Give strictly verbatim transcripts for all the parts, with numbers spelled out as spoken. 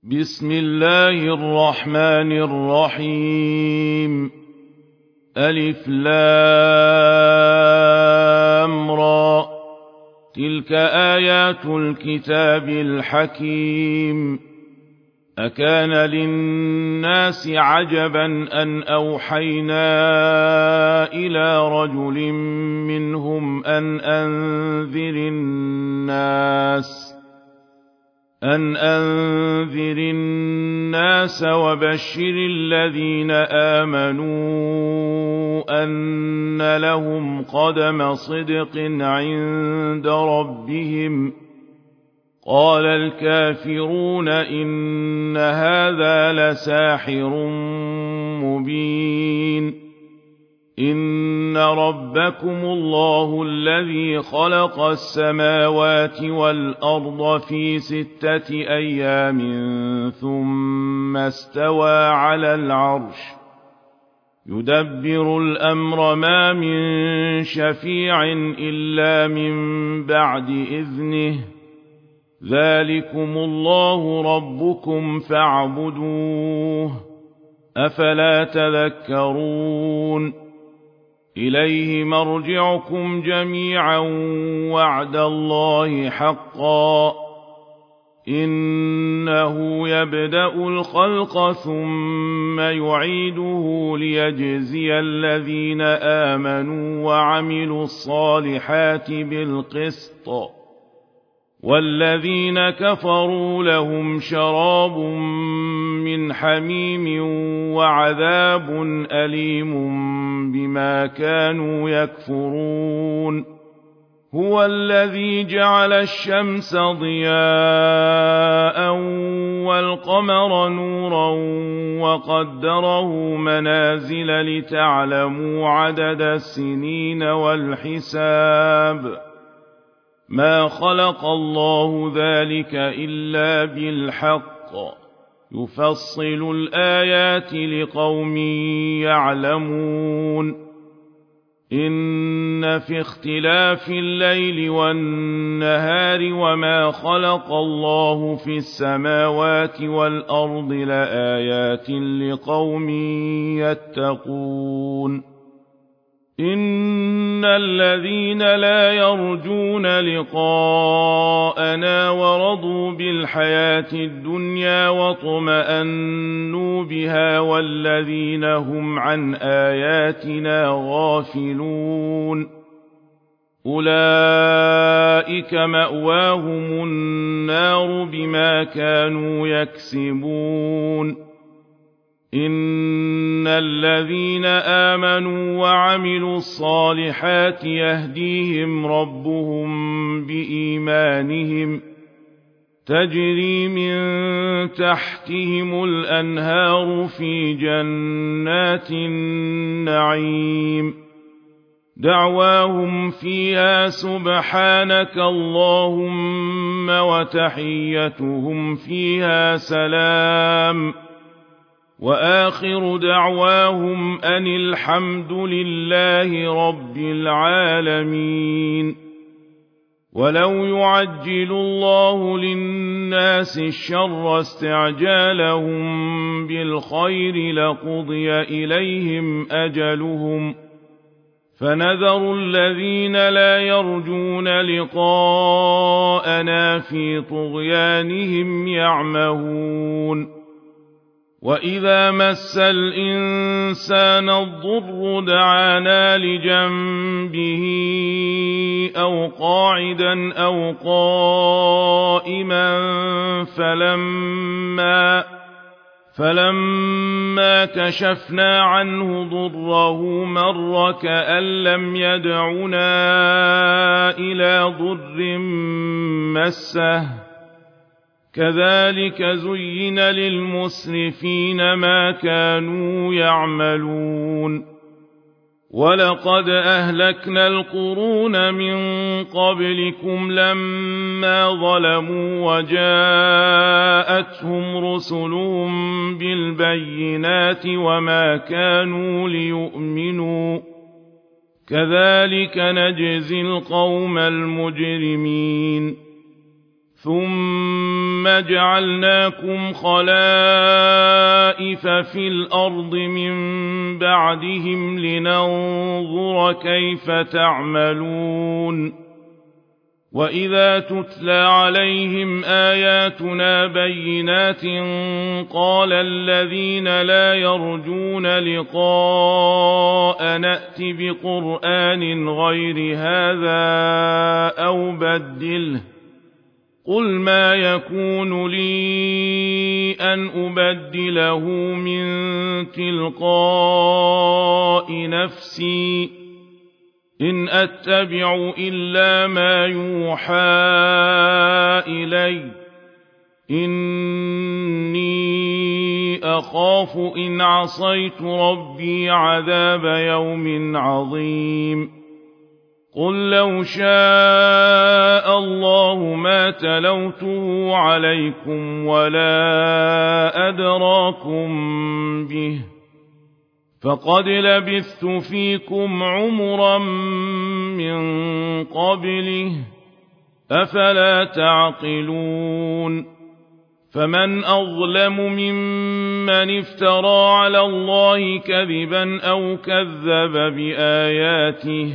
بسم الله الرحمن الرحيم. ألف لام را، تلك آيات الكتاب الحكيم. أكان للناس عجبا أن أوحينا إلى رجل منهم أن أنذر الناس أن أنذر الناس وبشر الذين آمنوا أن لهم قدم صدق عند ربهم. قال الكافرون إن هذا لساحر مبين. إن ربكم الله الذي خلق السماوات والأرض في ستة أيام ثم استوى على العرش يدبر الأمر ما من شفيع إلا من بعد إذنه. ذلكم الله ربكم فاعبدوه أفلا تذكرون. إليه مرجعكم جميعا وعد الله حقا. إنه يبدأ الخلق ثم يعيده ليجزي الذين آمنوا وعملوا الصالحات بالقسط، والذين كفروا لهم شراب من حميم وعذاب أليم بما كانوا يكفرون. هو الذي جعل الشمس ضياء والقمر نورا وقدره منازل لتعلموا عدد السنين والحساب. ما خلق الله ذلك إلا بالحق، يفصل الآيات لقوم يعلمون. إن في اختلاف الليل والنهار وما خلق الله في السماوات والأرض لآيات لقوم يتقون. إن الذين لا يرجون لقاءنا ورضوا بالحياة الدنيا واطمأنوا بها والذين هم عن آياتنا غافلون أولئك مأواهم النار بما كانوا يكسبون. إن الذين آمنوا وعملوا الصالحات يهديهم ربهم بإيمانهم تجري من تحتهم الأنهار في جنات النعيم. دعواهم فيها سبحانك اللهم وتحيتهم فيها سلام، وآخر دعواهم أن الحمد لله رب العالمين. ولو يعجل الله للناس الشر استعجالهم بالخير لقضي إليهم أجلهم، فنذر الذين لا يرجون لقاءنا في طغيانهم يعمهون. وإذا مس الإنسان الضر دعانا لجنبه أو قاعدا أو قائما فلما, فلما كشفنا عنه ضره مر كأن لم يدعنا إلى ضر مسه. كذلك زين للمسرفين ما كانوا يعملون. ولقد أهلكنا القرون من قبلكم لما ظلموا وجاءتهم رسلهم بالبينات وما كانوا ليؤمنوا. كذلك نجزي القوم المجرمين. ثم جعلناكم خلائف في الأرض من بعدهم لننظر كيف تعملون وإذا تتلى عليهم آياتنا بينات قال الذين لا يرجون لقاء نأت بقرآن غير هذا أو بدله قل ما يكون لي أن أبدله من تلقاء نفسي إن أتبع إلا ما يوحى إلي إني أخاف إن عصيت ربي عذاب يوم عظيم قل لو شاء الله ما تلوته عليكم ولا أدراكم به فقد لبثت فيكم عمرا من قبله أفلا تعقلون فمن أظلم ممن افترى على الله كذبا أو كذب بآياته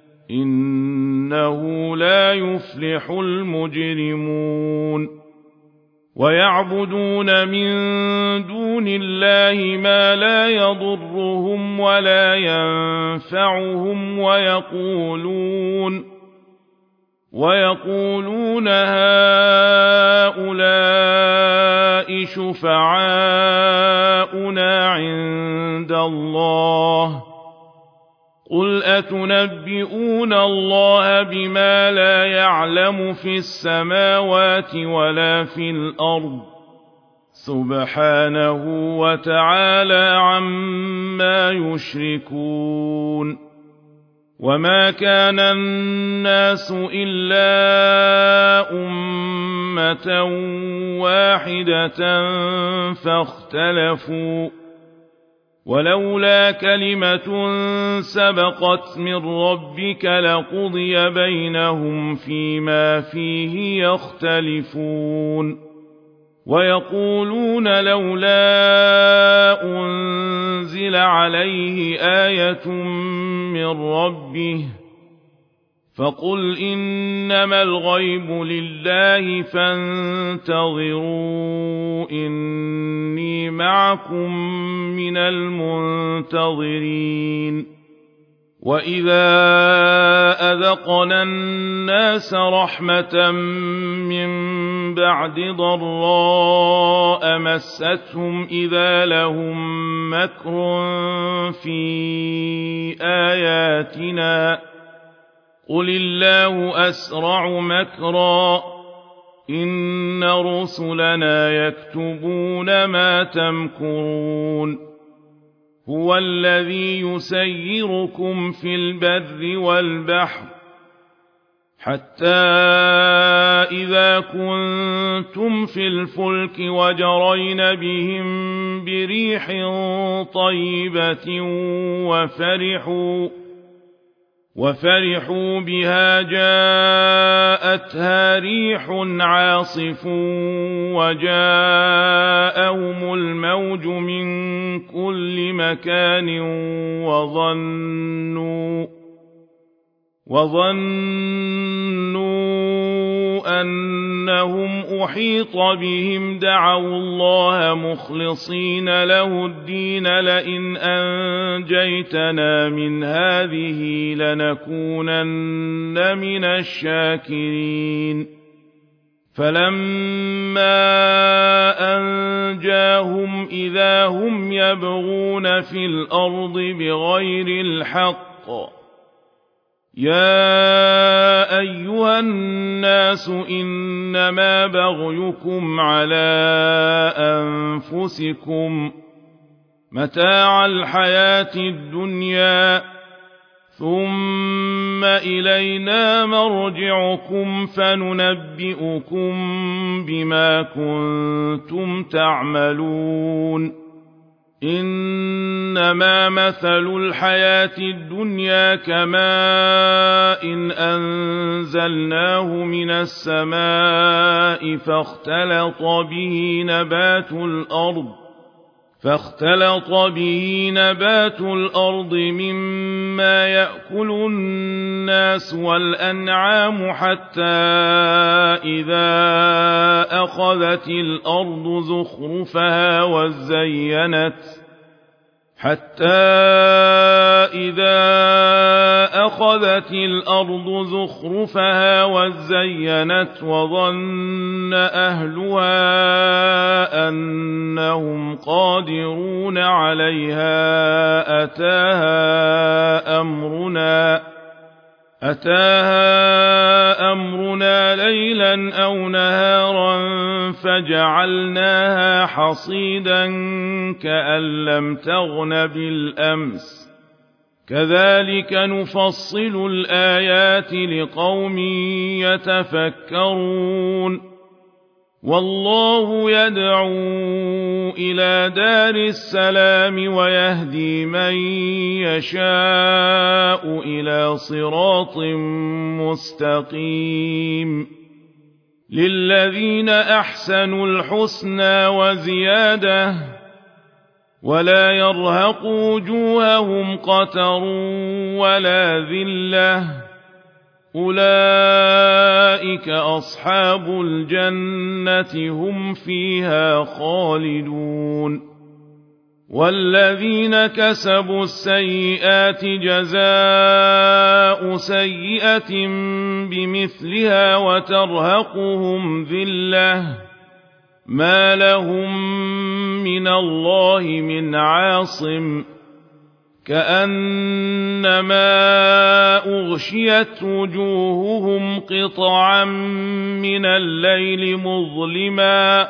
إنه لا يفلح المجرمون ويعبدون من دون الله ما لا يضرهم ولا ينفعهم ويقولون ويقولون هؤلاء شفعاؤنا عند الله قل أتنبئون الله بما لا يعلم في السماوات ولا في الأرض سبحانه وتعالى عما يشركون وما كان الناس إلا أمة واحدة فاختلفوا ولولا كلمة سبقت من ربك لقضي بينهم فيما فيه يختلفون ويقولون لولا أنزل عليه آية من ربه فقل إنما الغيب لله فانتظروا إني معكم من المنتظرين وإذا أذقنا الناس رحمة من بعد ضراء مستهم إذا لهم مكر في آياتنا قل الله أسرع مكرا إن رسلنا يكتبون ما تمكرون هو الذي يسيركم في البر والبحر حتى إذا كنتم في الفلك وجرين بهم بريح طيبة وفرحوا وفرحوا بها جاءتها ريح عاصف وجاءهم الموج من كل مكان وظنوا وظنوا أنهم أحيط بهم دعوا الله مخلصين له الدين لئن أنجيتنا من هذه لنكونن من الشاكرين فلما أنجاهم إذا هم يبغون في الأرض بغير الحق يا أيها الناس إنما بغيكم على أنفسكم متاع الحياة الدنيا ثم إلينا مرجعكم فننبئكم بما كنتم تعملون إنما مثل الحياة الدنيا كماء إن أنزلناه من السماء فاختلط به نبات الأرض فاختلط به نبات الأرض مما يأكل الناس والأنعام حتى إذا أخذت الأرض زخرفها وزينت حتى إذا أخذت الأرض زخرفها وزينت وظن أهلها أنهم قادرون عليها أتاها أمرنا أتاها أمرنا ليلا أو نهارا فجعلناها حصيدا كأن لم تغن بالأمس كذلك نفصل الآيات لقوم يتفكرون والله يدعو إلى دار السلام ويهدي من يشاء إلى صراط مستقيم للذين أحسنوا الحسنى وزيادة ولا يرهق وجوههم قتر ولا ذلة أولئك أصحاب الجنة هم فيها خالدون والذين كسبوا السيئات جزاء سيئة بمثلها وترهقهم ذلة ما لهم من الله من عاصم كأنما أغشيت وجوههم قطعا من الليل مظلما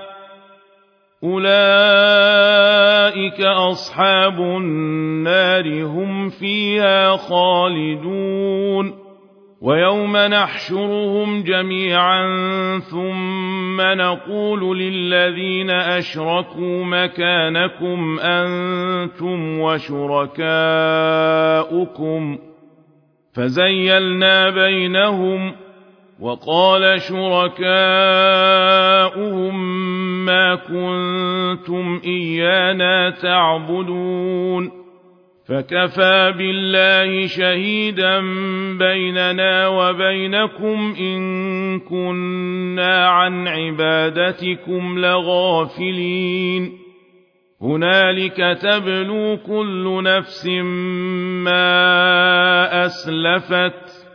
أولئك أصحاب النار هم فيها خالدون ويوم نحشرهم جميعا ثم نقول للذين أشركوا مكانكم أنتم وشركاؤكم فزيلنا بينهم وقال شركاؤهم ما كنتم إيانا تعبدون فكفى بالله شهيدا بيننا وبينكم إن كنا عن عبادتكم لغافلين هنالك تبلو كل نفس ما أسلفت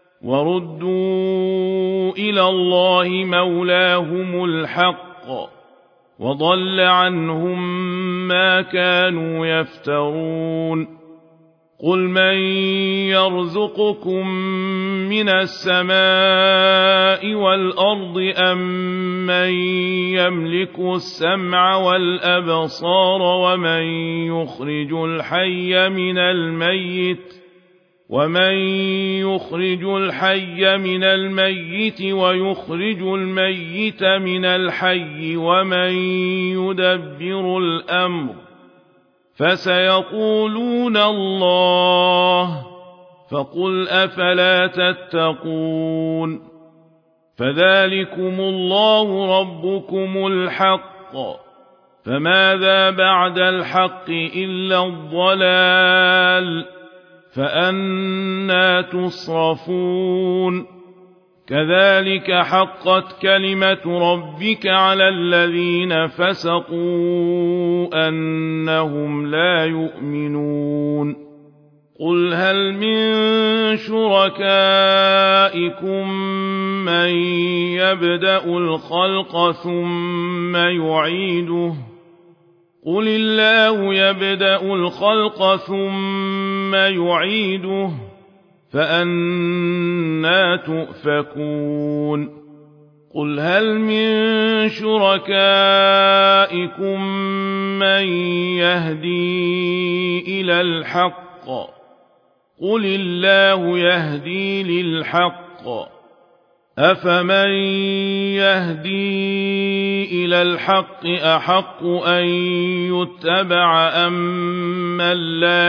وردوا إلى الله مولاهم الحق وضل عنهم ما كانوا يفترون قل من يرزقكم من السماء والأرض أم من يملك السمع والأبصار ومن يخرج الحي من الميت ومن يخرج الحي من الميت ويخرج الميت من الحي ومن يدبر الأمر فسيقولون الله فقل أفلا تتقون فذلكم الله ربكم الحق فماذا بعد الحق إلا الضلال فأنى تصرفون كذلك حقت كلمة ربك على الذين فسقوا أنهم لا يؤمنون قل هل من شركائكم من يبدأ الخلق ثم يعيده قل الله يبدأ الخلق ثم يعيده فأنى تؤفكون قل هل من شركائكم من يهدي إلى الحق قل الله يهدي للحق أفمن يهدي إلى الحق أحق أن يتبع أم من لا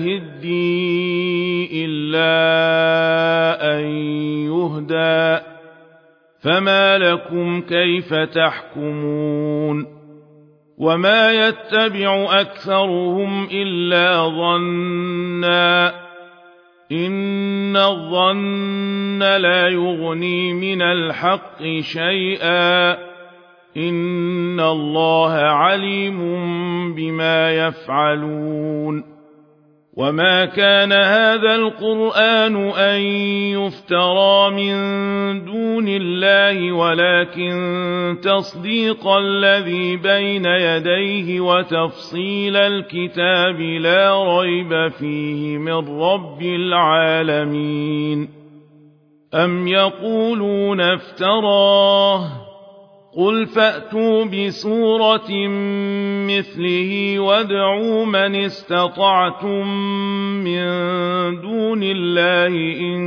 يهدي إلا أن يهدى فما لكم كيف تحكمون وما يتبع أكثرهم إلا ظنا إن الظن لا يغني من الحق شيئا إن الله عليم بما يفعلون وما كان هذا القرآن أن يفترى من دون الله ولكن تصديق الذي بين يديه وتفصيل الكتاب لا ريب فيه من رب العالمين أم يقولون افتراه قل فأتوا بسورة مثله وادعوا من استطعتم من دون الله إن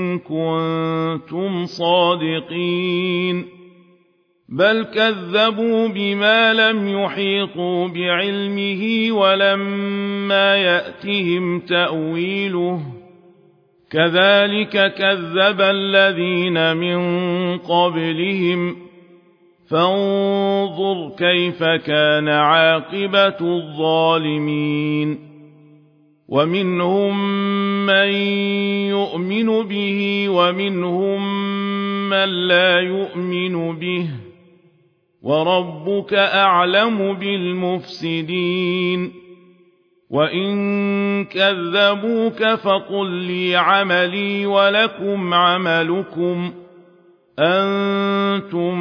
كنتم صادقين بل كذبوا بما لم يحيطوا بعلمه ولما يأتهم تأويله كذلك كذب الذين من قبلهم فانظر كيف كان عاقبة الظالمين ومنهم من يؤمن به ومنهم من لا يؤمن به وربك أعلم بالمفسدين وإن كذبوك فقل لي عملي ولكم عملكم أنتم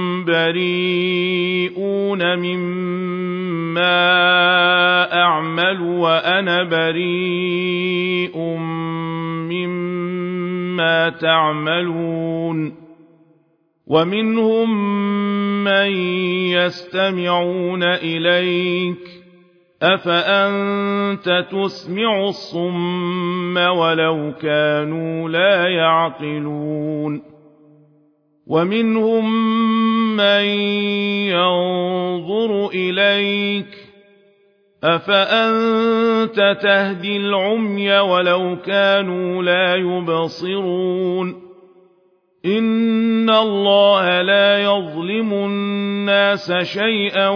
بريئون مما أعمل وأنا بريء مما تعملون ومنهم من يستمعون إليك أفأنت تسمع الصم ولو كانوا لا يعقلون ومنهم من ينظر إليك أفأنت تهدي العمي ولو كانوا لا يبصرون إن الله لا يظلم الناس شيئا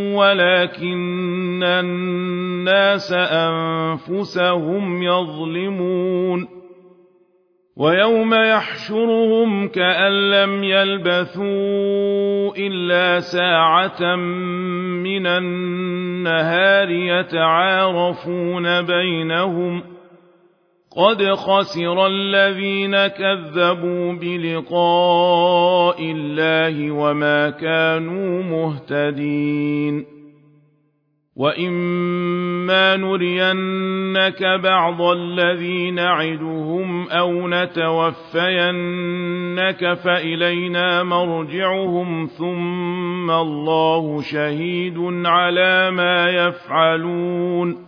ولكن الناس أنفسهم يظلمون ويوم يحشرهم كأن لم يلبثوا إلا ساعة من النهار يتعارفون بينهم قد خسر الذين كذبوا بلقاء الله وما كانوا مهتدين وإما نرينك بعض الذي نعدهم أو نتوفينك فإلينا مرجعهم ثم الله شهيد على ما يفعلون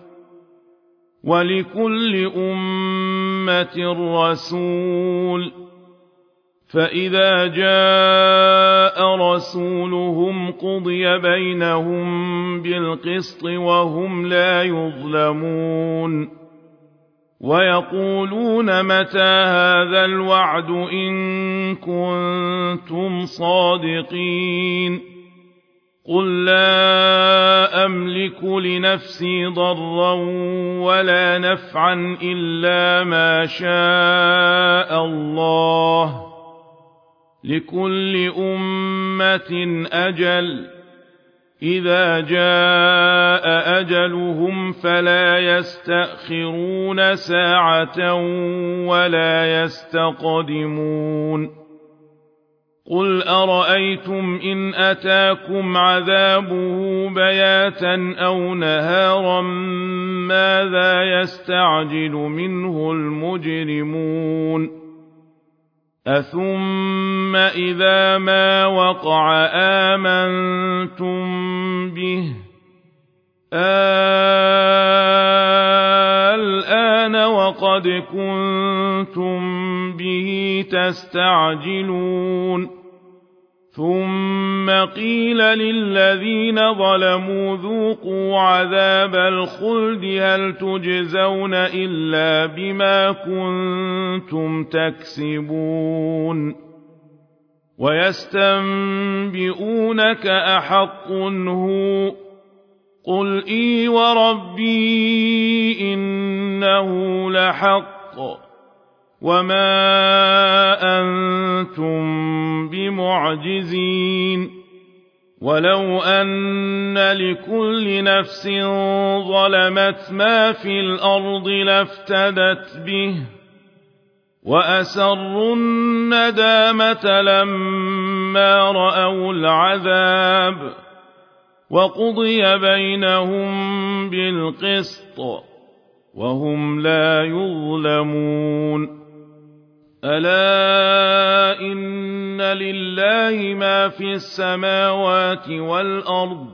ولكل أمة رسول فإذا جاء رسولهم قضي بينهم بالقسط وهم لا يظلمون ويقولون متى هذا الوعد إن كنتم صادقين قل لا أملك لنفسي ضرا ولا نفعا إلا ما شاء الله لكل أمة أجل إذا جاء أجلهم فلا يستأخرون ساعة ولا يستقدمون قل أرأيتم إن أتاكم عذابه بياتا أو نهارا ماذا يستعجل منه المجرمون أثم إذا ما وقع آمنتم به الآن وقع وقد كنتم به تستعجلون ثم قيل للذين ظلموا ذوقوا عذاب الخلد هل تجزون إلا بما كنتم تكسبون ويستنبئونك أحق هو قل إي وربي إنه لحق وما أنتم بمعجزين ولو أن لكل نفس ظلمت ما في الأرض لافتدت به وأسروا الندامة لما رأوا العذاب وقضي بينهم بالقسط وهم لا يظلمون ألا إن لله ما في السماوات والأرض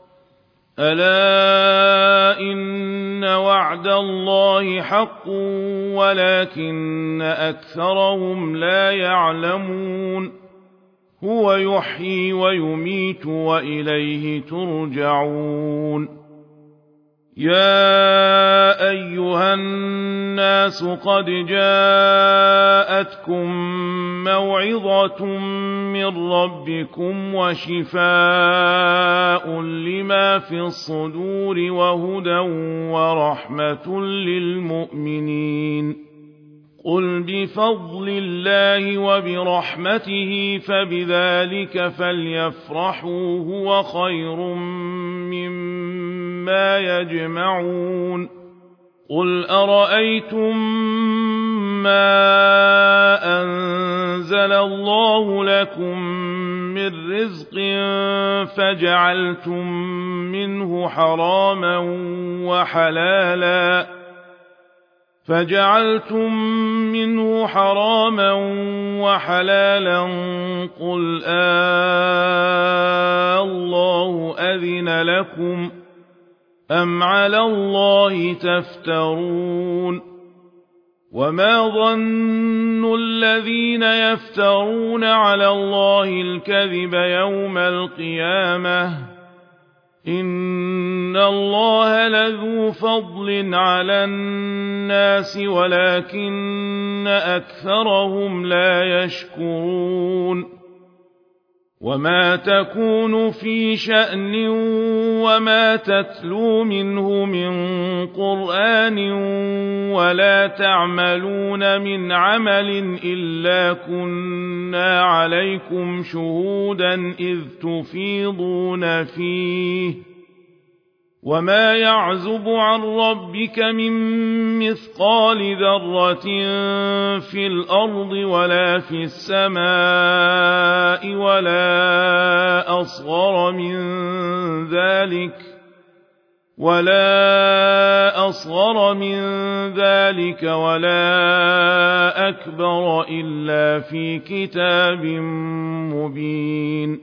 ألا إن وعد الله حق ولكن أكثرهم لا يعلمون هو يحيي ويميت وإليه ترجعون يا أيها الناس قد جاءتكم موعظة من ربكم وشفاء لما في الصدور وهدى ورحمة للمؤمنين قل بفضل الله وبرحمته فبذلك فليفرحوا هو خير مما يجمعون قل أرأيتم ما أنزل الله لكم من رزق فجعلتم منه حراما وحلالا فجعلتم منه حراما وحلالا قل آه الله أذن لكم أم على الله تفترون وما ظن الذين يفترون على الله الكذب يوم القيامة إن الله لذو فضل على الناس ولكن أكثرهم لا يشكرون وما تكون في شأن وما تتلو منه من قرآن ولا تعملون من عمل إلا كنا عليكم شهودا إذ تفيضون فيه وما يعزب عن ربك من مثقال ذرة في الأرض ولا في السماء ولا أصغر من ذلك ولا أصغر من ذلك ولا أكبر إلا في كتاب مبين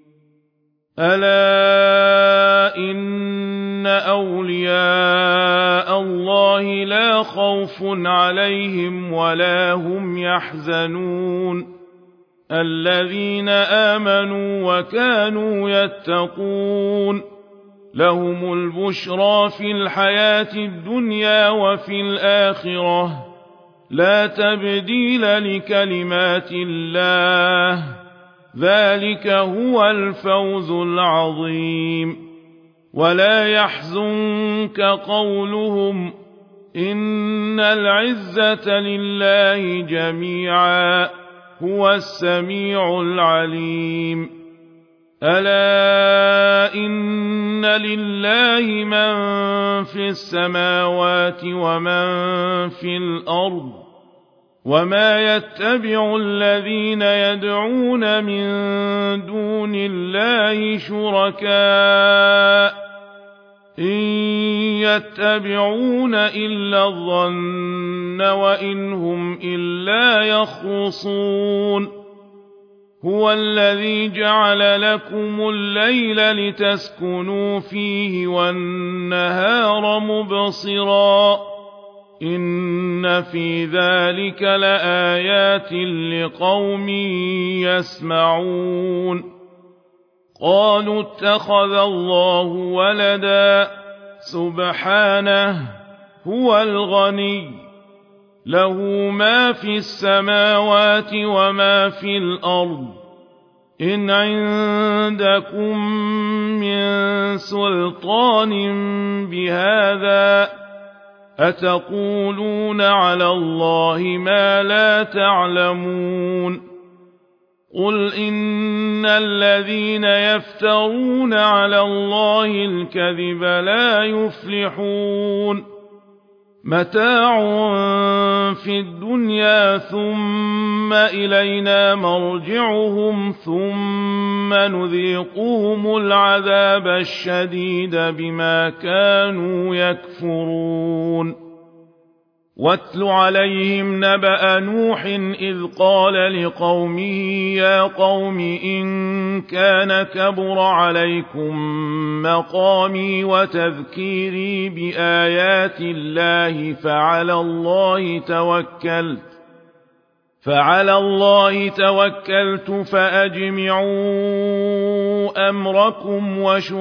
ألا إن أولياء الله لا خوف عليهم ولا هم يحزنون الذين آمنوا وكانوا يتقون لهم البشرى في الحياة الدنيا وفي الآخرة لا تبديل لكلمات الله ذلك هو الفوز العظيم ولا يحزنك قولهم إن العزة لله جميعا هو السميع العليم ألا إن لله من في السماوات ومن في الأرض وما يتبع الذين يدعون من دون الله شركاء إن يتبعون إلا الظن وإن هم إلا يخرصون هو الذي جعل لكم الليل لتسكنوا فيه والنهار مبصرا إن في ذلك لآيات لقوم يسمعون قالوا اتخذ الله ولدا سبحانه هو الغني له ما في السماوات وما في الأرض إن عندكم من سلطان بهذا أتقولون على الله ما لا تعلمون قل إن الذين يفترون على الله الكذب لا يفلحون متاع في الدنيا ثم إلينا مرجعهم ثم نذيقهم العذاب الشديد بما كانوا يكفرون واتل عليهم نبأ نوح إذ قال لقومه يا قوم إن كان كبر عليكم مقامي وتذكيري بآيات الله فعلى الله توكلت فعلى الله توكلت فأجمعوا أمركم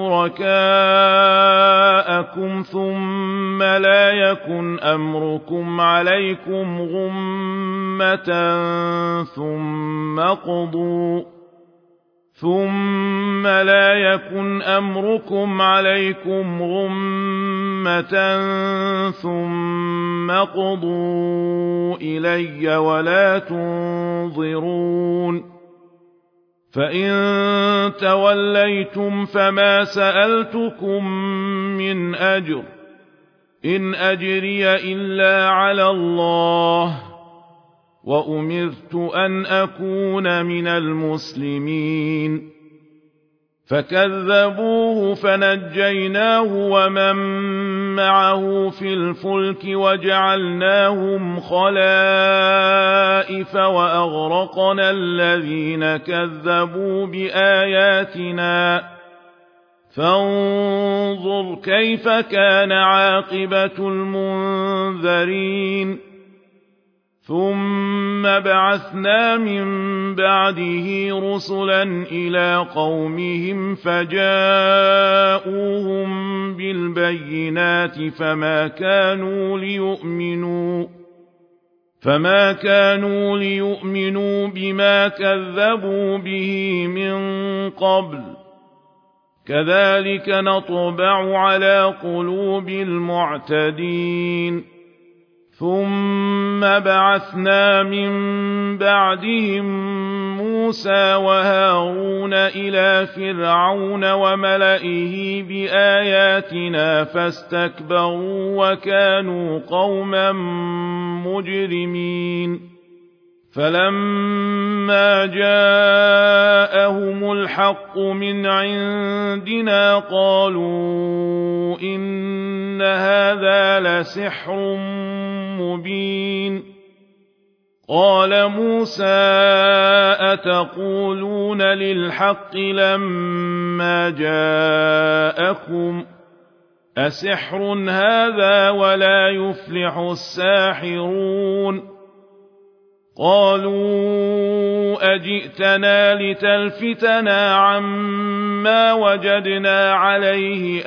وشركاءكم ثم لا يكن أمركم عليكم غمة ثم قضوا ثم لا يكن أمركم عليكم غمة ثم قضوا إلي ولا تنظرون فإن توليتم فما سألتكم من أجر إن أجري إلا على الله وأمرت أن أكون من المسلمين فكذبوه فنجيناه ومن معه في الفلك وجعلناهم خلائف وأغرقنا الذين كذبوا بآياتنا فانظر كيف كان عاقبة المنذرين ثم بعثنا من بعده رسلا إلى قومهم فجاءوهم بالبينات فما كانوا ليؤمنوا فما كانوا ليؤمنوا بما كذبوا به من قبل كذلك نطبع على قلوب المعتدين ثم بعثنا من بعدهم موسى وهارون إلى فرعون وملئه بآياتنا فاستكبروا وكانوا قوما مجرمين فلما جاءهم الحق من عندنا قالوا إن هذا لسحر مبين قال موسى أتقولون للحق لما جاءكم أسحر هذا ولا يفلح الساحرون قالوا أجئتنا لتلفتنا عما وجدنا عليه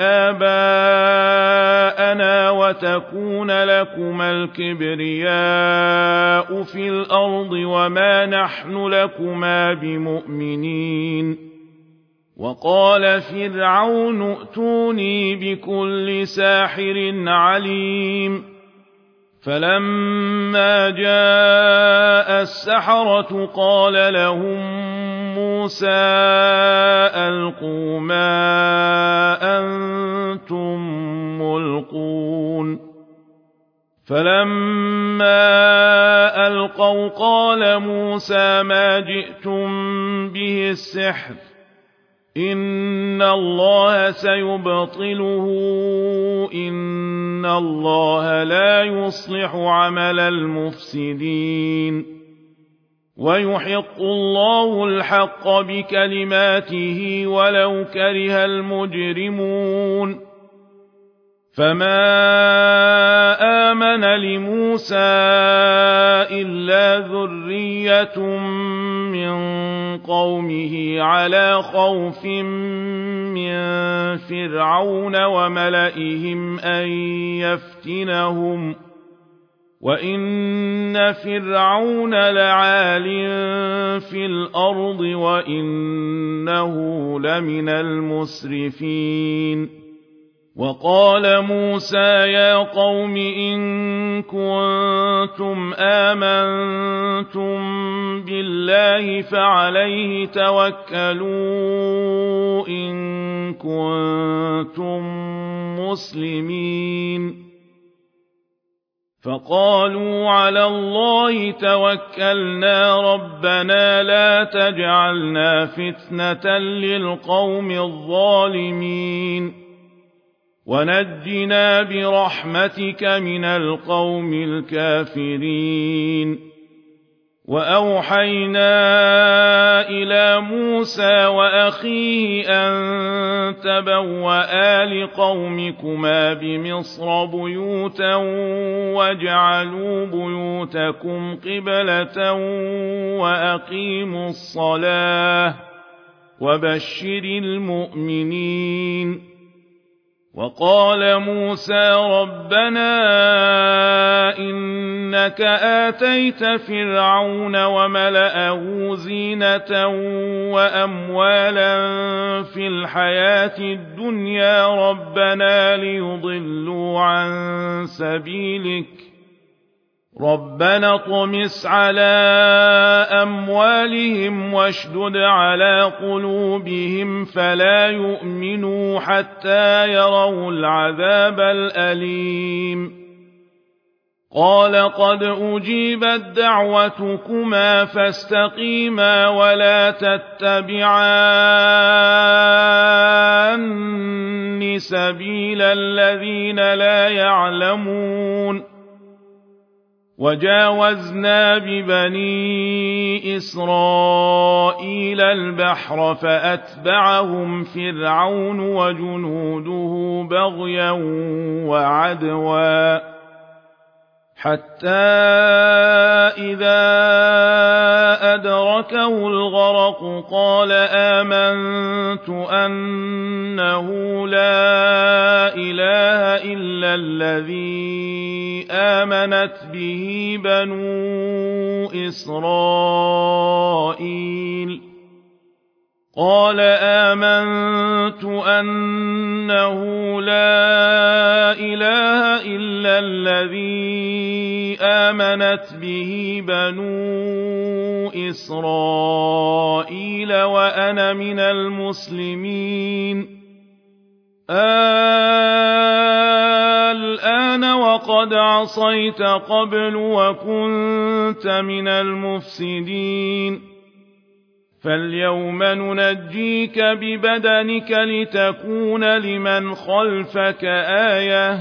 آباءنا وتكون لكما الكبرياء في الأرض وما نحن لكما بمؤمنين وقال فرعون ائتوني بكل ساحر عليم فلما جاء السحرة قال لهم موسى ألقوا ما أنتم ملقون فلما ألقوا قال موسى ما جئتم به السحر إن الله سيبطله إن الله لا يصلح عمل المفسدين ويحق الله الحق بكلماته ولو كره المجرمون فما آمن آلِ مُوسَىٰ إِلَّا ذُرِّيَّةٌ مِّن قَوْمِهِ عَلَىٰ خَوْفٍ مِّن فِرْعَوْنَ وَمَلَئِهِمْ أَن يَفْتِنَهُمْ وَإِنَّ فِرْعَوْنَ لَعَالٍ فِي الْأَرْضِ وَإِنَّهُ لَمِنَ الْمُسْرِفِينَ وقال موسى يا قوم إن كنتم آمنتم بالله فعليه توكلوا إن كنتم مسلمين فقالوا على الله توكلنا ربنا لا تجعلنا فتنة للقوم الظالمين ونجنا برحمتك من القوم الكافرين وأوحينا إلى موسى وأخيه أن تبوآ لقومكما بمصر بيوتا واجعلوا بيوتكم قبلة وأقيموا الصلاة وبشر المؤمنين وقال موسى ربنا إنك آتيت فرعون وملأه زينة وأموالا في الحياة الدنيا ربنا ليضلوا عن سبيلك ربنا اطمس على أموالهم واشدد على قلوبهم فلا يؤمنوا حتى يروا العذاب الأليم قال قد أجيبت دعوتكما فاستقيما ولا تتبعان سبيل الذين لا يعلمون وجاوزنا ببني إسرائيل البحر فأتبعهم فرعون وجنوده بغيا وعدوا حتى إذا أدركه الغرق قال آمنت أنه لا إله إلا الذي آمنت به بنو إسرائيل قال آمنت أنه لا إله إلا الذي آمنت به بنو إسرائيل وأنا من المسلمين الآن وقد عصيت قبل وكنت من المفسدين فاليوم ننجيك ببدنك لتكون لمن خلفك آية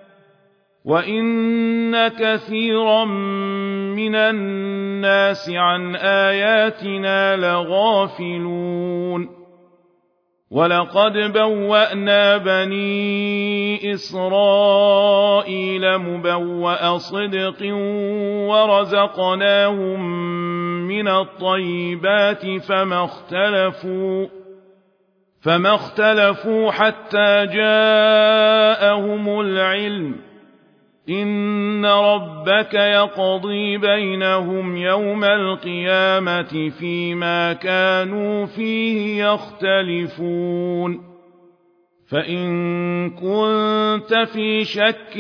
وإن كثيرا من الناس عن آياتنا لغافلون ولقد بوأنا بني إسرائيل مبوأ صدق ورزقناهم من الطيبات فما اختلفوا فما اختلفوا حتى جاءهم العلم إن ربك يقضي بينهم يوم القيامة فيما كانوا فيه يختلفون فإن كنت في شك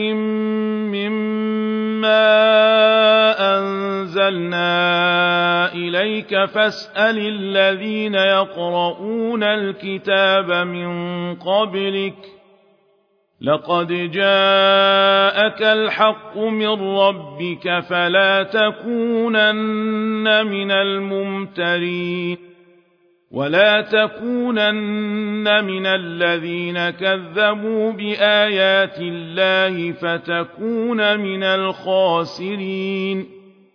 مما أنزلنا إليك فاسأل الذين يقرؤون الكتاب من قبلك لقد جاءك الحق من ربك فلا تكونن من الممترين ولا تكونن من الذين كذبوا بآيات الله فتكون من الخاسرين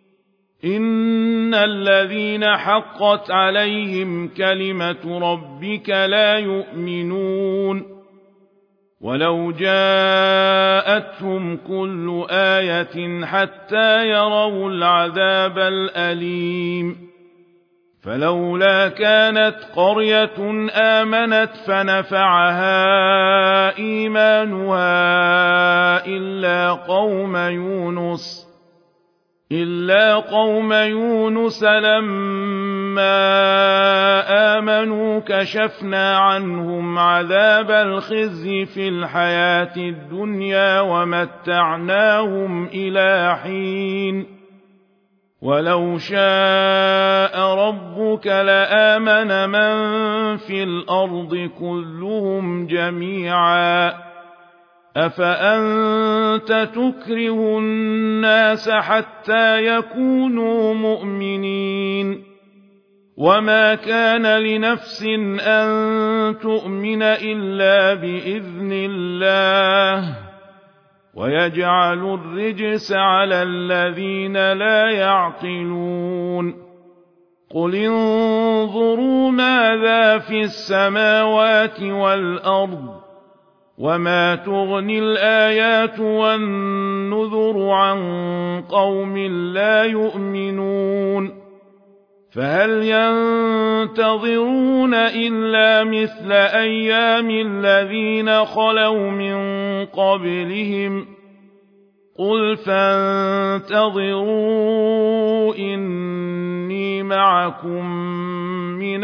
إن الذين حقت عليهم كلمة ربك لا يؤمنون ولو جاءتهم جاءتهم كل آية حتى يروا العذاب الأليم فلولا كانت قرية آمنت فنفعها إيمانها إلا قوم يونس إلا قوم يونس لما آمنوا كشفنا عنهم عذاب الخزي في الحياة الدنيا ومتعناهم إلى حين ولو شاء ربك لآمن من في الأرض كلهم جميعا أفأنت تكره الناس حتى يكونوا مؤمنين وما كان لنفس أن تؤمن إلا بإذن الله ويجعل الرجس على الذين لا يعقلون قل انظروا ماذا في السماوات والأرض وما تغني الآيات والنذر عن قوم لا يؤمنون فهل ينتظرون إلا مثل أيام الذين خلوا من قبلهم قل فانتظروا إني معكم من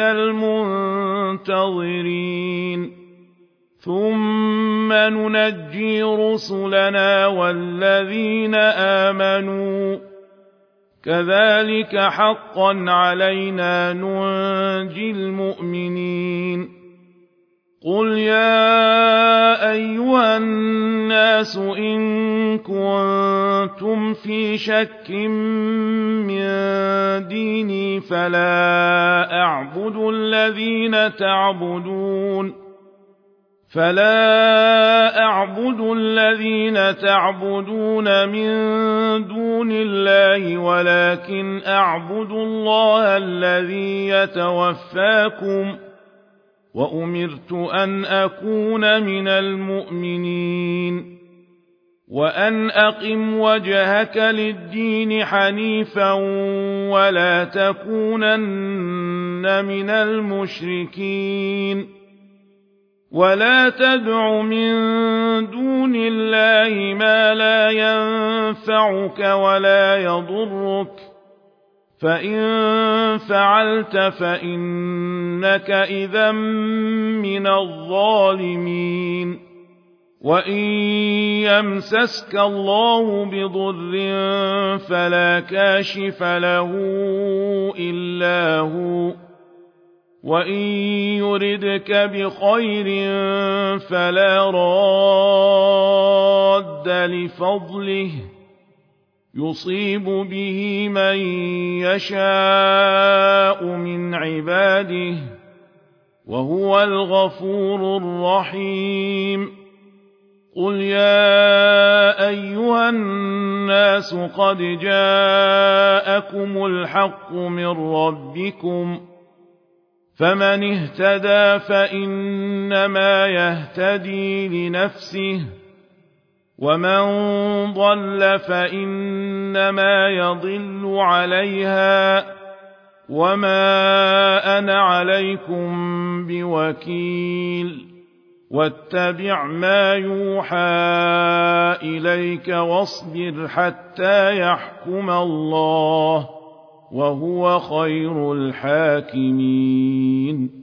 المنتظرين ثم ننجي رسلنا والذين آمنوا كذلك حقا علينا ننجي المؤمنين قل يا أيها الناس إن كنتم في شك من ديني فلا أعبد الذين تعبدون فلا أعبد الذين تعبدون من دون الله ولكن أعبد الله الذي يتوفاكم وأمرت أن أكون من المؤمنين وأن أقم وجهك للدين حنيفا ولا تكونن من المشركين ولا تدع من دون الله ما لا ينفعك ولا يضرك فإن فعلت فإنك إذا من الظالمين وإن يمسسك الله بضر فلا كاشف له إلا هو وإن يردك بخير فلا راد لفضله يصيب به من يشاء من عباده وهو الغفور الرحيم قل يا أيها الناس قد جاءكم الحق من ربكم فمن اهتدى فإنما يهتدي لنفسه ومن ضل فإنما يضل عليها وما أنا عليكم بوكيل واتبع ما يوحى إليك واصبر حتى يحكم الله وهو خير الحاكمين